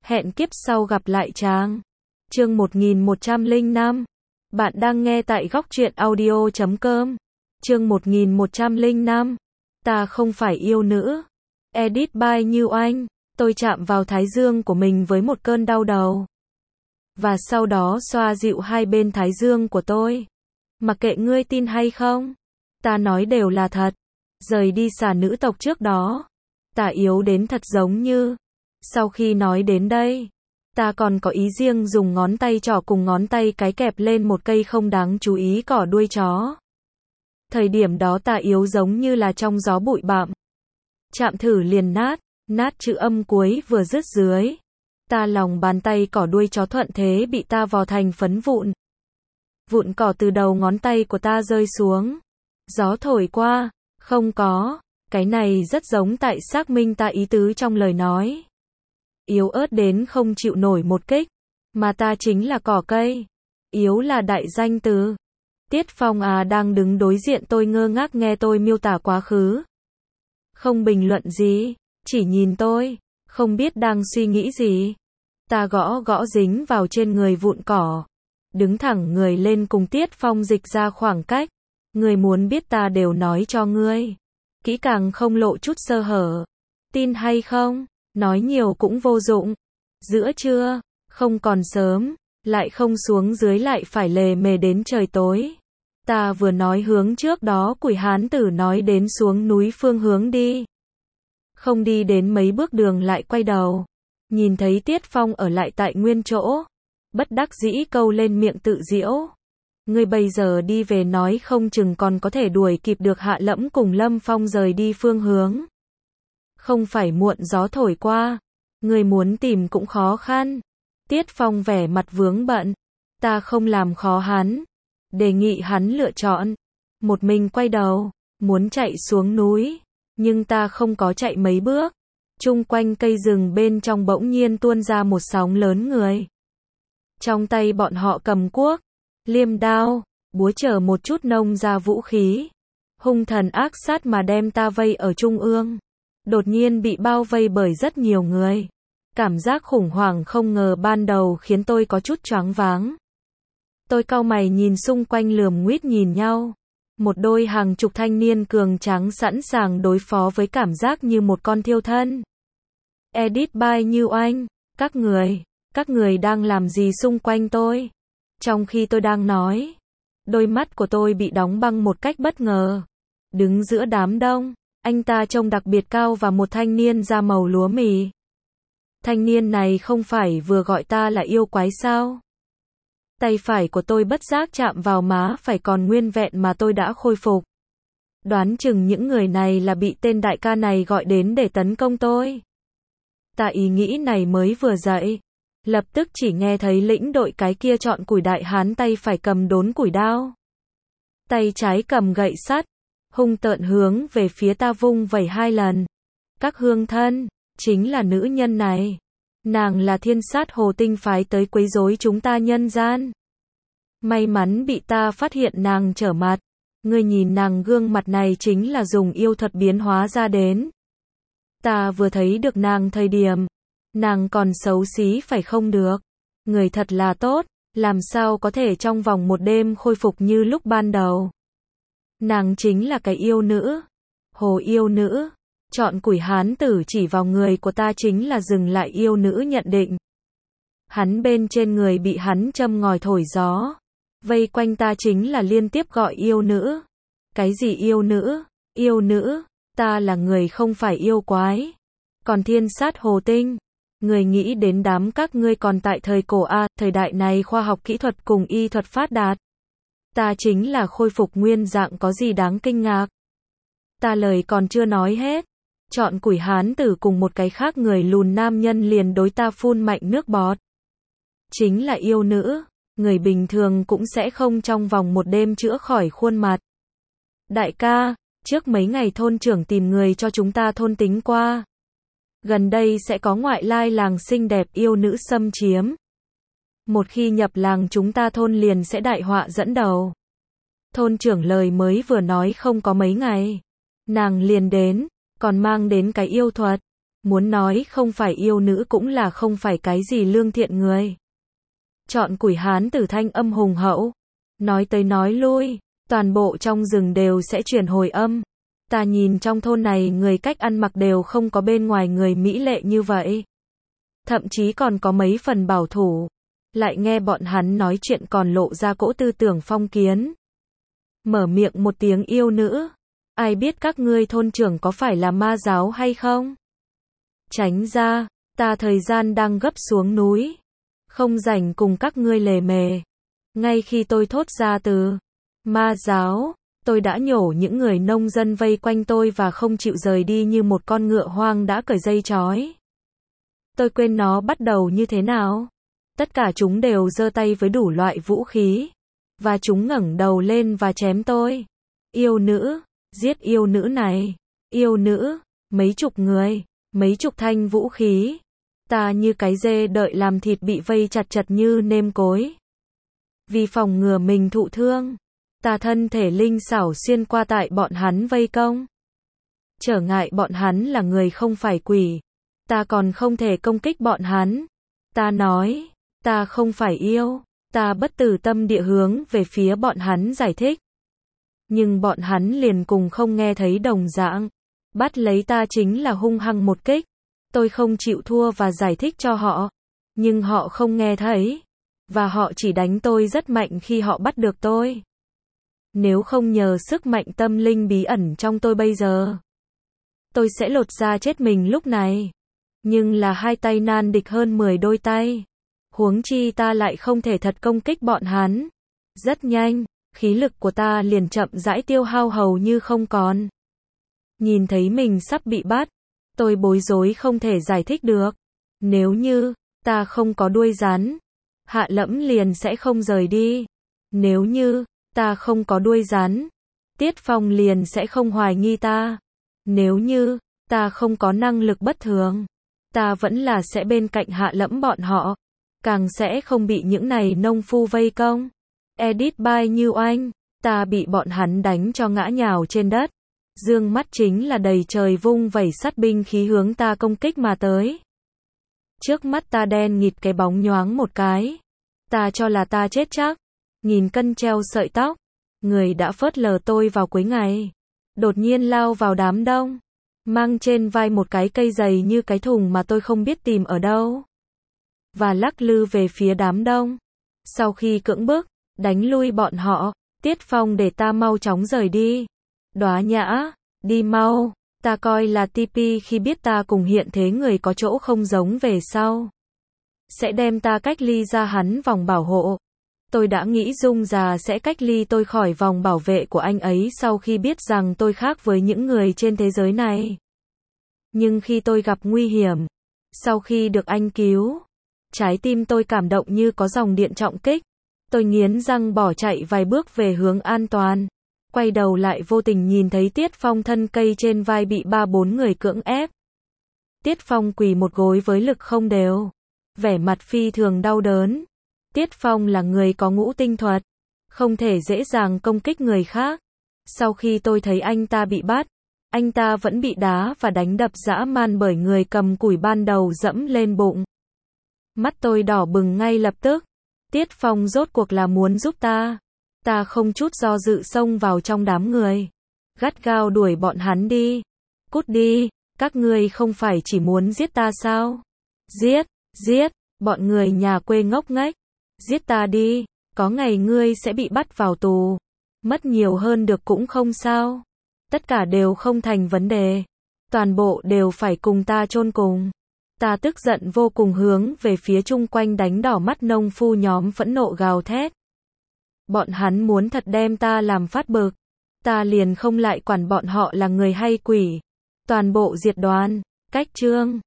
Hẹn kiếp sau gặp lại chàng. Chương 1105. Bạn đang nghe tại góc truyện audio.com. Chương 1105. Ta không phải yêu nữ. Edit by Như Oanh. Tôi chạm vào thái dương của mình với một cơn đau đầu. Và sau đó xoa dịu hai bên thái dương của tôi. Mặc kệ ngươi tin hay không, ta nói đều là thật. Rời đi xà nữ tộc trước đó, ta yếu đến thật giống như. Sau khi nói đến đây, ta còn có ý riêng dùng ngón tay trỏ cùng ngón tay cái kẹp lên một cây không đáng chú ý cỏ đuôi chó. Thời điểm đó ta yếu giống như là trong gió bụi bặm. Chạm thử liền nát, nát chữ âm cuối vừa dứt dưới. Ta lòng bàn tay cỏ đuôi chó thuận thế bị ta vò thành phấn vụn. Vụn cỏ từ đầu ngón tay của ta rơi xuống. Gió thổi qua, không có. Cái này rất giống tại xác minh ta ý tứ trong lời nói. Yếu ớt đến không chịu nổi một kích. Mà ta chính là cỏ cây. Yếu là đại danh từ. Tiết Phong đang đứng đối diện tôi ngơ ngác nghe tôi miêu tả quá khứ. Không bình luận gì, chỉ nhìn tôi, không biết đang suy nghĩ gì. Ta gõ gõ dính vào trên người vụn cỏ. Đứng thẳng người lên cùng Tiết Phong dịch ra khoảng cách. Ngươi muốn biết ta đều nói cho ngươi. Kỹ càng không lộ chút sơ hở. Tin hay không? Nói nhiều cũng vô dụng. Giữa trưa, không còn sớm, lại không xuống dưới lại phải lề mề đến trời tối. Ta vừa nói hướng trước đó Quỷ Hán Tử nói đến xuống núi phương hướng đi. Không đi đến mấy bước đường lại quay đầu. Nhìn thấy Tiết Phong ở lại tại nguyên chỗ. Bất đắc dĩ câu lên miệng tự giễu. Ngươi bây giờ đi về nói không chừng còn có thể đuổi kịp được Hạ Lẫm cùng Lâm Phong rời đi phương hướng. Không phải muộn gió thổi qua. Ngươi muốn tìm cũng khó khăn. Tiết Phong vẻ mặt vướng bận. Ta không làm khó hắn. Đề nghị hắn lựa chọn. Một mình quay đầu. Muốn chạy xuống núi. Nhưng ta không có chạy mấy bước. Chung quanh cây rừng bên trong bỗng nhiên tuôn ra một sóng lớn người. Trong tay bọn họ cầm cuốc, liêm đao, búa chờ một chút nông ra vũ khí. Hung thần ác sát mà đem ta vây ở trung ương. Đột nhiên bị bao vây bởi rất nhiều người. Cảm giác khủng hoảng không ngờ ban đầu khiến tôi có chút choáng váng. Tôi cau mày nhìn xung quanh lườm nguýt nhìn nhau. Một đôi hàng chục thanh niên cường tráng sẵn sàng đối phó với cảm giác như một con thiêu thân. Edit by Như Oanh. Các người đang làm gì xung quanh tôi? Trong khi tôi đang nói, đôi mắt của tôi bị đóng băng một cách bất ngờ. Đứng giữa đám đông, anh ta trông đặc biệt cao và một thanh niên da màu lúa mì. Thanh niên này không phải vừa gọi ta là yêu quái sao? Tay phải của tôi bất giác chạm vào má phải còn nguyên vẹn mà tôi đã khôi phục. Đoán chừng những người này là bị tên đại ca này gọi đến để tấn công tôi. Ta ý nghĩ này mới vừa dậy. Lập tức chỉ nghe thấy lĩnh đội cái kia chọn củi đại hán tay phải cầm đốn củi đao. Tay trái cầm gậy sắt. Hung tợn hướng về phía ta vung vẩy 2 lần. Các hương thân, chính là nữ nhân này. Nàng là thiên sát hồ tinh phái tới quấy rối chúng ta nhân gian. May mắn bị ta phát hiện nàng trở mặt. Ngươi nhìn nàng gương mặt này chính là dùng yêu thuật biến hóa ra đến. Ta vừa thấy được nàng thời điểm. Nàng còn xấu xí phải không được. Người thật là tốt, làm sao có thể trong vòng một đêm khôi phục như lúc ban đầu. Nàng chính là cái yêu nữ. Hồ yêu nữ. Chọn Quỷ Hán Tử chỉ vào người của ta chính là dừng lại yêu nữ nhận định. Hắn bên trên người bị hắn châm ngòi thổi gió. Vây quanh ta chính là liên tiếp gọi yêu nữ. Cái gì yêu nữ? Yêu nữ, ta là người không phải yêu quái. Còn thiên sát hồ tinh. Người nghĩ đến đám các ngươi còn tại thời cổ thời đại này khoa học kỹ thuật cùng y thuật phát đạt. Ta chính là khôi phục nguyên dạng có gì đáng kinh ngạc. Ta lời còn chưa nói hết. Chọn Quỷ Hán Tử cùng một cái khác người lùn nam nhân liền đối ta phun mạnh nước bọt. Chính là yêu nữ. Người bình thường cũng sẽ không trong vòng một đêm chữa khỏi khuôn mặt. Đại ca, trước mấy ngày thôn trưởng tìm người cho chúng ta thôn tính qua. Gần đây sẽ có ngoại lai làng xinh đẹp yêu nữ xâm chiếm. Một khi nhập làng chúng ta thôn liền sẽ đại họa dẫn đầu. Thôn trưởng lời mới vừa nói không có mấy ngày. Nàng liền đến, còn mang đến cái yêu thuật. Muốn nói không phải yêu nữ cũng là không phải cái gì lương thiện người. Chọn củi Hán tử thanh âm hùng hậu. Nói tới nói lui, toàn bộ trong rừng đều sẽ chuyển hồi âm. Ta nhìn trong thôn này người cách ăn mặc đều không có bên ngoài người mỹ lệ như vậy. Thậm chí còn có mấy phần bảo thủ. Lại nghe bọn hắn nói chuyện còn lộ ra cỗ tư tưởng phong kiến. Mở miệng một tiếng yêu nữ. Ai biết các ngươi thôn trưởng có phải là ma giáo hay không? Tránh ra, ta thời gian đang gấp xuống núi. Không rảnh cùng các ngươi lề mề. Ngay khi tôi thốt ra từ ma giáo, tôi đã nhổ những người nông dân vây quanh tôi và không chịu rời đi như một con ngựa hoang đã cởi dây trói. Tôi quên nó bắt đầu như thế nào. Tất cả chúng đều giơ tay với đủ loại vũ khí. Và chúng ngẩng đầu lên và chém tôi. Yêu nữ, giết yêu nữ này. Yêu nữ, mấy chục người, mấy chục thanh vũ khí. Ta như cái dê đợi làm thịt bị vây chặt chặt như nêm cối. Vì phòng ngừa mình thụ thương, ta thân thể linh xảo xuyên qua tại bọn hắn vây công. Trở ngại bọn hắn là người không phải quỷ. Ta còn không thể công kích bọn hắn. Ta nói, ta không phải yêu. Ta bất tử tâm địa hướng về phía bọn hắn giải thích. Nhưng bọn hắn liền cùng không nghe thấy đồng dạng. Bắt lấy ta chính là hung hăng một kích. Tôi không chịu thua và giải thích cho họ. Nhưng họ không nghe thấy. Và họ chỉ đánh tôi rất mạnh khi họ bắt được tôi. Nếu không nhờ sức mạnh tâm linh bí ẩn trong tôi bây giờ, tôi sẽ lột da chết mình lúc này. Nhưng là hai tay nan địch hơn 10 đôi tay. Huống chi ta lại không thể thật công kích bọn hắn. Rất nhanh, khí lực của ta liền chậm rãi tiêu hao hầu như không còn. Nhìn thấy mình sắp bị bắt, tôi bối rối không thể giải thích được. Nếu như ta không có đuôi rắn, Hạ Lẫm liền sẽ không rời đi. Nếu như ta không có đuôi rắn, Tiết Phong liền sẽ không hoài nghi ta. Nếu như ta không có năng lực bất thường, ta vẫn là sẽ bên cạnh Hạ Lẫm bọn họ. Càng sẽ không bị những này nông phu vây công. Edit by Như Oanh. Ta bị bọn hắn đánh cho ngã nhào trên đất. Dương mắt chính là đầy trời vung vẩy sắt binh khí hướng ta công kích mà tới. Trước mắt ta đen nghịt cái bóng nhoáng một cái. Ta cho là ta chết chắc. Nghìn cân treo sợi tóc. Người đã phớt lờ tôi vào cuối ngày. Đột nhiên lao vào đám đông. Mang trên vai một cái cây dày như cái thùng mà tôi không biết tìm ở đâu. Và lắc lư về phía đám đông. Sau khi cưỡng bức, đánh lui bọn họ, Tiết Phong để ta mau chóng rời đi. Đóa Nhã, đi mau, ta coi là TP khi biết ta cùng hiện thế người có chỗ không giống về sau. Sẽ đem ta cách ly ra hắn vòng bảo hộ. Tôi đã nghĩ Dung già sẽ cách ly tôi khỏi vòng bảo vệ của anh ấy sau khi biết rằng tôi khác với những người trên thế giới này. Nhưng khi tôi gặp nguy hiểm, sau khi được anh cứu, trái tim tôi cảm động như có dòng điện trọng kích. Tôi nghiến răng bỏ chạy vài bước về hướng an toàn. Quay đầu lại vô tình nhìn thấy Tiết Phong thân cây trên vai bị 3-4 người cưỡng ép. Tiết Phong quỳ một gối với lực không đều. Vẻ mặt phi thường đau đớn. Tiết Phong là người có ngũ tinh thuật. Không thể dễ dàng công kích người khác. Sau khi tôi thấy anh ta bị bắt, anh ta vẫn bị đá và đánh đập dã man bởi người cầm củi ban đầu dẫm lên bụng. Mắt tôi đỏ bừng ngay lập tức. Tiết Phong rốt cuộc là muốn giúp ta. Ta không chút do dự xông vào trong đám người. Gắt gao đuổi bọn hắn đi. Cút đi, các ngươi không phải chỉ muốn giết ta sao? Giết, giết, bọn người nhà quê ngốc nghếch. Giết ta đi, có ngày ngươi sẽ bị bắt vào tù. Mất nhiều hơn được cũng không sao. Tất cả đều không thành vấn đề. Toàn bộ đều phải cùng ta chôn cùng. Ta tức giận vô cùng hướng về phía chung quanh đánh đỏ mắt nông phu nhóm phẫn nộ gào thét. Bọn hắn muốn thật đem ta làm phát bực. Ta liền không lại quản bọn họ là người hay quỷ. Toàn bộ diệt đoàn. Cách chương